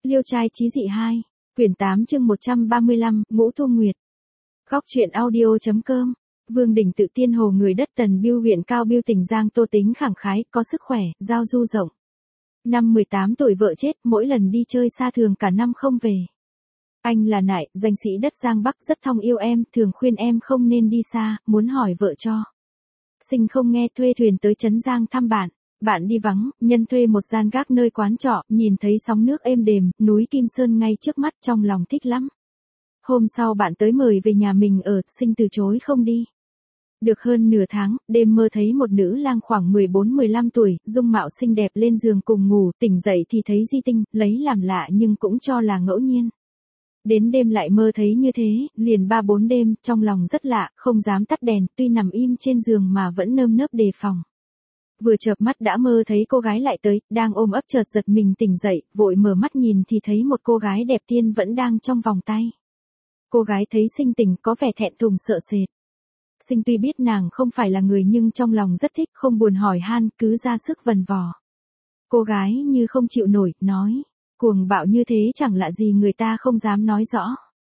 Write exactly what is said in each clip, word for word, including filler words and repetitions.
Liêu trai chí dị hai, quyển tám chương một trăm ba mươi lăm, Ngũ Thu Nguyệt. Góc truyện audio.com. Vương Đình Tự Tiên Hồ người đất Tần Biêu huyện Cao Biêu tỉnh Giang Tô tính khẳng khái, có sức khỏe, giao du rộng. Năm mười tám tuổi vợ chết, mỗi lần đi chơi xa thường cả năm không về. Anh là Nại, danh sĩ đất Giang Bắc rất thong yêu em, thường khuyên em không nên đi xa, muốn hỏi vợ cho. Sinh không nghe, thuê thuyền tới Trấn Giang thăm bạn. Bạn đi vắng, nhân thuê một gian gác nơi quán trọ, nhìn thấy sóng nước êm đềm, núi Kim Sơn ngay trước mắt, trong lòng thích lắm. Hôm sau bạn tới mời về nhà mình ở, Sinh từ chối không đi. Được hơn nửa tháng, đêm mơ thấy một nữ lang khoảng mười bốn mười lăm tuổi, dung mạo xinh đẹp lên giường cùng ngủ, tỉnh dậy thì thấy di tinh, lấy làm lạ nhưng cũng cho là ngẫu nhiên. Đến đêm lại mơ thấy như thế, liền ba bốn đêm, trong lòng rất lạ, không dám tắt đèn, tuy nằm im trên giường mà vẫn nơm nớp đề phòng. Vừa chợp mắt đã mơ thấy cô gái lại tới, đang ôm ấp chợt giật mình tỉnh dậy, vội mở mắt nhìn thì thấy một cô gái đẹp tiên vẫn đang trong vòng tay. Cô gái thấy Sinh tỉnh có vẻ thẹn thùng sợ sệt. Sinh tuy biết nàng không phải là người nhưng trong lòng rất thích, không buồn hỏi han, cứ ra sức vần vò. Cô gái như không chịu nổi, nói, cuồng bạo như thế chẳng lạ gì người ta không dám nói rõ.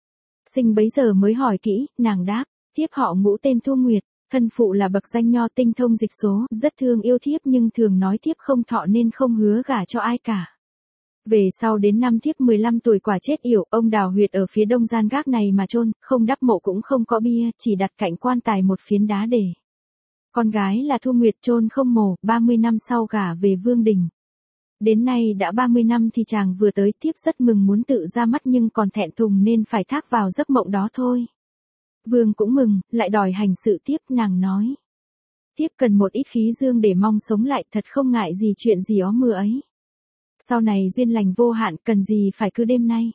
Sinh bấy giờ mới hỏi kỹ, nàng đáp, thiếp họ Ngũ tên Thu Nguyệt. Thân phụ là bậc danh nho tinh thông dịch số, rất thương yêu thiếp nhưng thường nói thiếp không thọ nên không hứa gả cho ai cả. Về sau đến năm thiếp mười lăm tuổi quả chết yểu, ông đào huyệt ở phía đông gian gác này mà chôn, không đắp mộ cũng không có bia, chỉ đặt cạnh quan tài một phiến đá để. Con gái là Thu Nguyệt chôn không mồ, ba mươi năm sau gả về Vương Đình. Đến nay đã ba mươi năm thì chàng vừa tới, thiếp rất mừng muốn tự ra mắt nhưng còn thẹn thùng nên phải thác vào giấc mộng đó thôi. Vương cũng mừng, lại đòi hành sự tiếp, nàng nói. Tiếp cần một ít khí dương để mong sống lại, thật không ngại gì chuyện gì ó mưa ấy. Sau này duyên lành vô hạn, cần gì phải cứ đêm nay.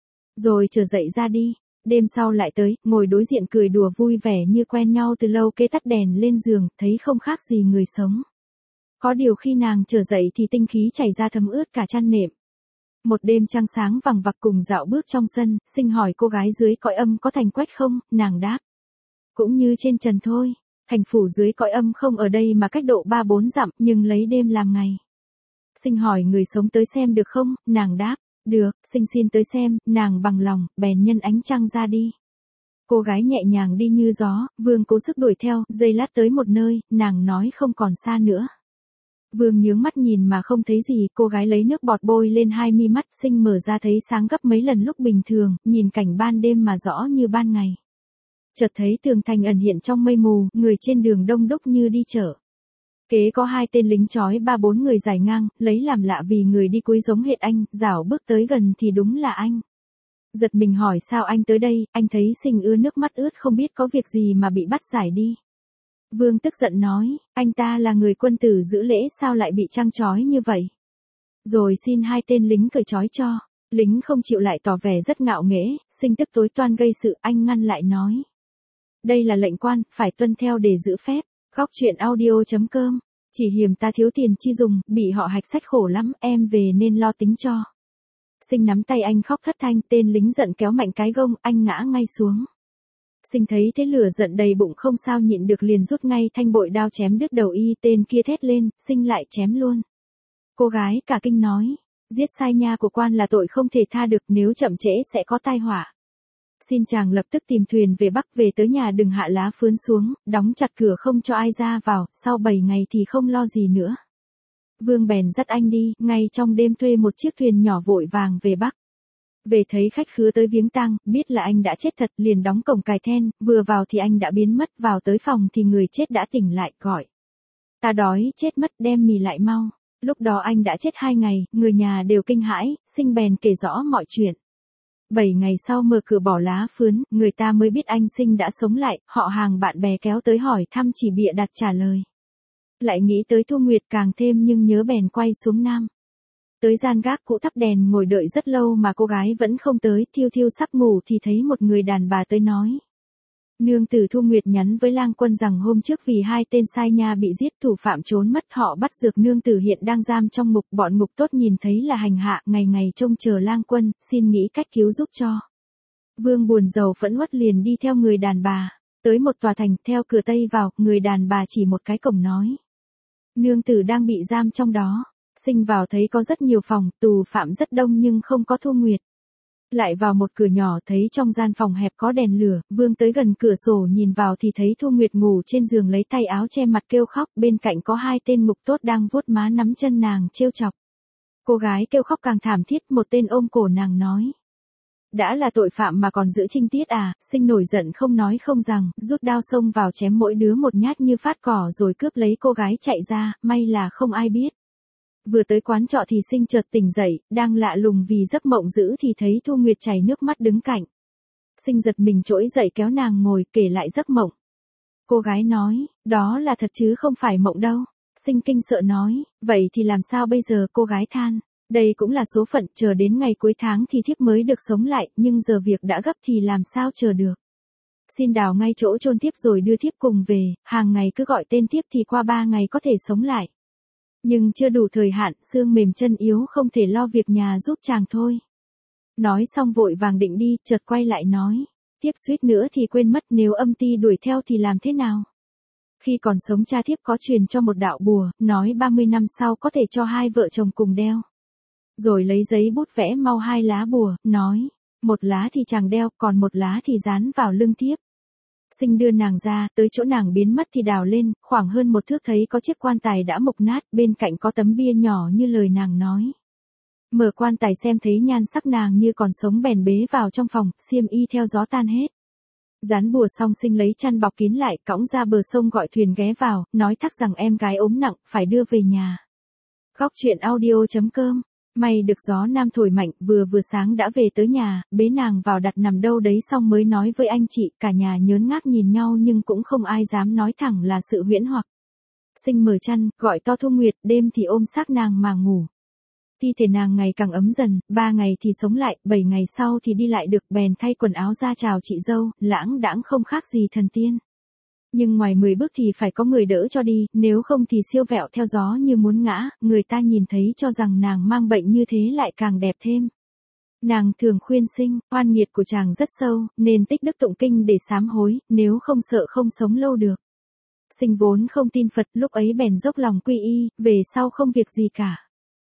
Rồi trở dậy ra đi, đêm sau lại tới, ngồi đối diện cười đùa vui vẻ như quen nhau từ lâu, kê tắt đèn lên giường, thấy không khác gì người sống. Có điều khi nàng trở dậy thì tinh khí chảy ra thấm ướt cả chăn nệm. Một đêm trăng sáng vằng vặc cùng dạo bước trong sân, Sinh hỏi cô gái dưới cõi âm có thành quách không, nàng đáp. Cũng như trên trần thôi, thành phủ dưới cõi âm không ở đây mà cách độ ba bốn dặm nhưng lấy đêm làm ngày. Sinh hỏi người sống tới xem được không, nàng đáp, được, Sinh xin tới xem, nàng bằng lòng, bèn nhân ánh trăng ra đi. Cô gái nhẹ nhàng đi như gió, Vương cố sức đuổi theo, giây lát tới một nơi, nàng nói không còn xa nữa. Vương nhướng mắt nhìn mà không thấy gì, cô gái lấy nước bọt bôi lên hai mi mắt, Sinh mở ra thấy sáng gấp mấy lần lúc bình thường, nhìn cảnh ban đêm mà rõ như ban ngày. Chợt thấy tường thành ẩn hiện trong mây mù, người trên đường đông đúc như đi chợ. Kế có hai tên lính trói ba bốn người dài ngang, lấy làm lạ vì người đi cuối giống hệt anh, dảo bước tới gần thì đúng là anh. Giật mình hỏi sao anh tới đây, anh thấy Sinh ứa nước mắt ướt không biết có việc gì mà bị bắt giải đi. Vương tức giận nói, anh ta là người quân tử giữ lễ sao lại bị trăng trói như vậy. Rồi xin hai tên lính cởi trói cho, lính không chịu lại tỏ vẻ rất ngạo nghễ, Sinh tức tối toan gây sự, anh ngăn lại nói. Đây là lệnh quan, phải tuân theo để giữ phép, góc truyện audio.com, chỉ hiềm ta thiếu tiền chi dùng, bị họ hạch sách khổ lắm, em về nên lo tính cho. Sinh nắm tay anh khóc thất thanh, tên lính giận kéo mạnh cái gông, anh ngã ngay xuống. Sinh thấy thế lửa giận đầy bụng không sao nhịn được liền rút ngay thanh bội đao chém đứt đầu y, tên kia thét lên, Sinh lại chém luôn. Cô gái cả kinh nói, giết sai nha của quan là tội không thể tha được, nếu chậm trễ sẽ có tai họa. Xin chàng lập tức tìm thuyền về Bắc, về tới nhà đừng hạ lá phướn xuống, đóng chặt cửa không cho ai ra vào, sau bảy ngày thì không lo gì nữa. Vương bèn dắt anh đi, ngay trong đêm thuê một chiếc thuyền nhỏ vội vàng về Bắc. Về thấy khách khứa tới viếng tang, biết là anh đã chết thật, liền đóng cổng cài then, vừa vào thì anh đã biến mất, vào tới phòng thì người chết đã tỉnh lại, gọi. Ta đói, chết mất, đem mì lại mau. Lúc đó anh đã chết hai ngày, người nhà đều kinh hãi, Sinh bèn kể rõ mọi chuyện. Bảy ngày sau mở cửa bỏ lá phướn, người ta mới biết anh Sinh đã sống lại, họ hàng bạn bè kéo tới hỏi thăm chỉ bịa đặt trả lời. Lại nghĩ tới Thu Nguyệt càng thêm nhưng nhớ bèn quay xuống Nam. Tới gian gác cũ thắp đèn ngồi đợi rất lâu mà cô gái vẫn không tới, thiêu thiêu sắp ngủ thì thấy một người đàn bà tới nói. Nương tử Thu Nguyệt nhắn với lang quân rằng hôm trước vì hai tên sai nha bị giết, thủ phạm trốn mất, họ bắt dược nương tử hiện đang giam trong ngục, bọn ngục tốt nhìn thấy là hành hạ, ngày ngày trông chờ lang quân, xin nghĩ cách cứu giúp cho. Vương buồn rầu phẫn uất liền đi theo người đàn bà, tới một tòa thành, theo cửa tây vào, người đàn bà chỉ một cái cổng nói. Nương tử đang bị giam trong đó. Sinh vào thấy có rất nhiều phòng, tù phạm rất đông nhưng không có Thu Nguyệt. Lại vào một cửa nhỏ thấy trong gian phòng hẹp có đèn lửa, Vương tới gần cửa sổ nhìn vào thì thấy Thu Nguyệt ngủ trên giường lấy tay áo che mặt kêu khóc, bên cạnh có hai tên ngục tốt đang vuốt má nắm chân nàng trêu chọc. Cô gái kêu khóc càng thảm thiết, một tên ôm cổ nàng nói. Đã là tội phạm mà còn giữ trinh tiết à? Sinh nổi giận không nói không rằng, rút đao xông vào chém mỗi đứa một nhát như phát cỏ rồi cướp lấy cô gái chạy ra, may là không ai biết. Vừa tới quán trọ thì Sinh chợt tỉnh dậy, đang lạ lùng vì giấc mộng dữ thì thấy Thu Nguyệt chảy nước mắt đứng cạnh. Sinh giật mình trỗi dậy kéo nàng ngồi kể lại giấc mộng. Cô gái nói, đó là thật chứ không phải mộng đâu. Sinh kinh sợ nói, vậy thì làm sao bây giờ? Cô gái than, đây cũng là số phận, chờ đến ngày cuối tháng thì thiếp mới được sống lại, nhưng giờ việc đã gấp thì làm sao chờ được. Xin đào ngay chỗ chôn thiếp rồi đưa thiếp cùng về, hàng ngày cứ gọi tên thiếp thì qua ba ngày có thể sống lại. Nhưng chưa đủ thời hạn, xương mềm chân yếu không thể lo việc nhà giúp chàng thôi. Nói xong vội vàng định đi, chợt quay lại nói. Thiếp suýt nữa thì quên mất, nếu âm ty đuổi theo thì làm thế nào? Khi còn sống cha thiếp có truyền cho một đạo bùa, nói ba mươi năm sau có thể cho hai vợ chồng cùng đeo. Rồi lấy giấy bút vẽ mau hai lá bùa, nói. Một lá thì chàng đeo, còn một lá thì dán vào lưng thiếp. Sinh đưa nàng ra, tới chỗ nàng biến mất thì đào lên, khoảng hơn một thước thấy có chiếc quan tài đã mục nát, bên cạnh có tấm bia nhỏ như lời nàng nói. Mở quan tài xem thấy nhan sắc nàng như còn sống bèn bế vào trong phòng, xiêm y theo gió tan hết. Dán bùa xong Sinh lấy chăn bọc kín lại, cõng ra bờ sông gọi thuyền ghé vào, nói thắc rằng em gái ốm nặng, phải đưa về nhà. Góc truyện audio chấm com. May được gió nam thổi mạnh, vừa vừa sáng đã về tới nhà, bế nàng vào đặt nằm đâu đấy xong mới nói với anh chị, cả nhà nhớn ngác nhìn nhau nhưng cũng không ai dám nói thẳng là sự huyễn hoặc. Sinh mở chăn, gọi to Thu Nguyệt, đêm thì ôm xác nàng mà ngủ. Thi thể nàng ngày càng ấm dần, ba ngày thì sống lại, bảy ngày sau thì đi lại được, bèn thay quần áo ra chào chị dâu, lãng đãng không khác gì thần tiên. Nhưng ngoài mười bước thì phải có người đỡ cho đi, nếu không thì siêu vẹo theo gió như muốn ngã, người ta nhìn thấy cho rằng nàng mang bệnh như thế lại càng đẹp thêm. Nàng thường khuyên Sinh, oan nghiệt của chàng rất sâu, nên tích đức tụng kinh để sám hối, nếu không sợ không sống lâu được. Sinh vốn không tin Phật, lúc ấy bèn dốc lòng quy y, về sau không việc gì cả.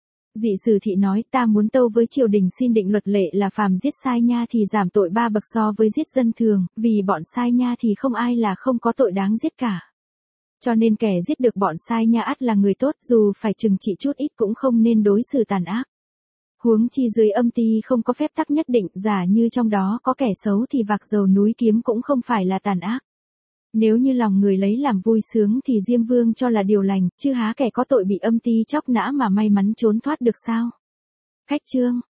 Dị Sử Thị nói, ta muốn tâu với triều đình xin định luật lệ là phàm giết sai nha thì giảm tội ba bậc so với giết dân thường, vì bọn sai nha thì không ai là không có tội đáng giết cả. Cho nên kẻ giết được bọn sai nha ắt là người tốt, dù phải trừng trị chút ít cũng không nên đối xử tàn ác. Huống chi dưới âm ty không có phép tắc nhất định, giả như trong đó có kẻ xấu thì vạc dầu núi kiếm cũng không phải là tàn ác. Nếu như lòng người lấy làm vui sướng thì Diêm Vương cho là điều lành, chứ há kẻ có tội bị âm ty chóc nã mà may mắn trốn thoát được sao? Khách chương